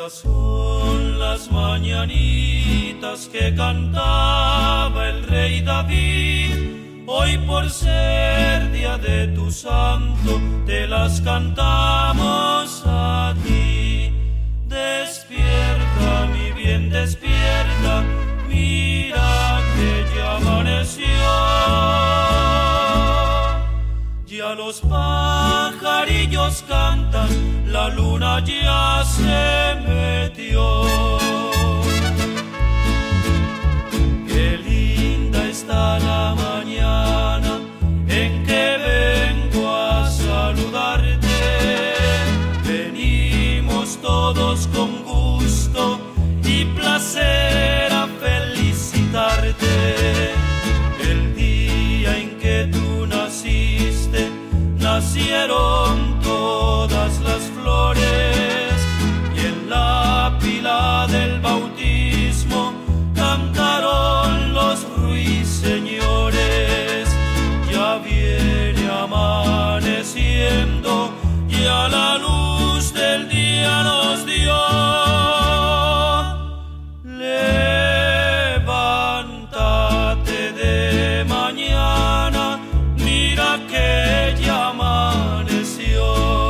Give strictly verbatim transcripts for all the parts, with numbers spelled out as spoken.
Estas son las mañanitas que cantaba el rey David. Hoy por ser día de tu santo, te las cantamos a ti. Despierta, mi bien, despierta, mira que ya amaneció. Ya los pajarillos cantan, la luna ya se metió. Qué linda está la mañana en que vengo a saludarte. Venimos todos con gusto y placer a felicitarte. El día en que tú naciste, nacieron todas las flores, y en la pila del bautismo cantaron los ruiseñores. Ya viene amaneciendo, ya la luz del día nos dio. Levántate de mañana, mira que ya amaneció.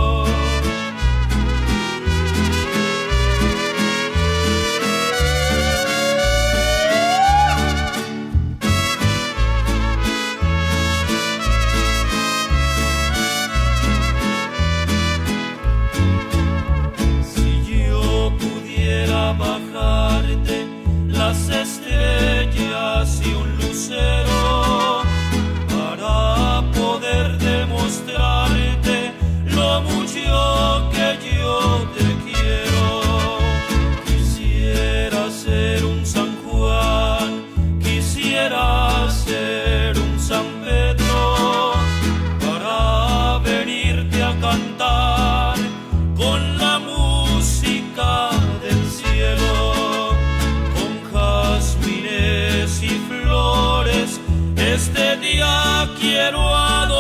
Si yo pudiera bajarte las estrellas y un lucero para poder demostrarte lo mucho que yo te quiero. Quisiera ser un San Juan, quisiera ser un San Pedro, para venirte a cantar con la música del cielo, con jazmines y flores. Este día quiero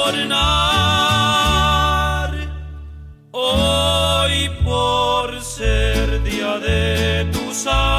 adornar. Hoy por ser día de tu santo,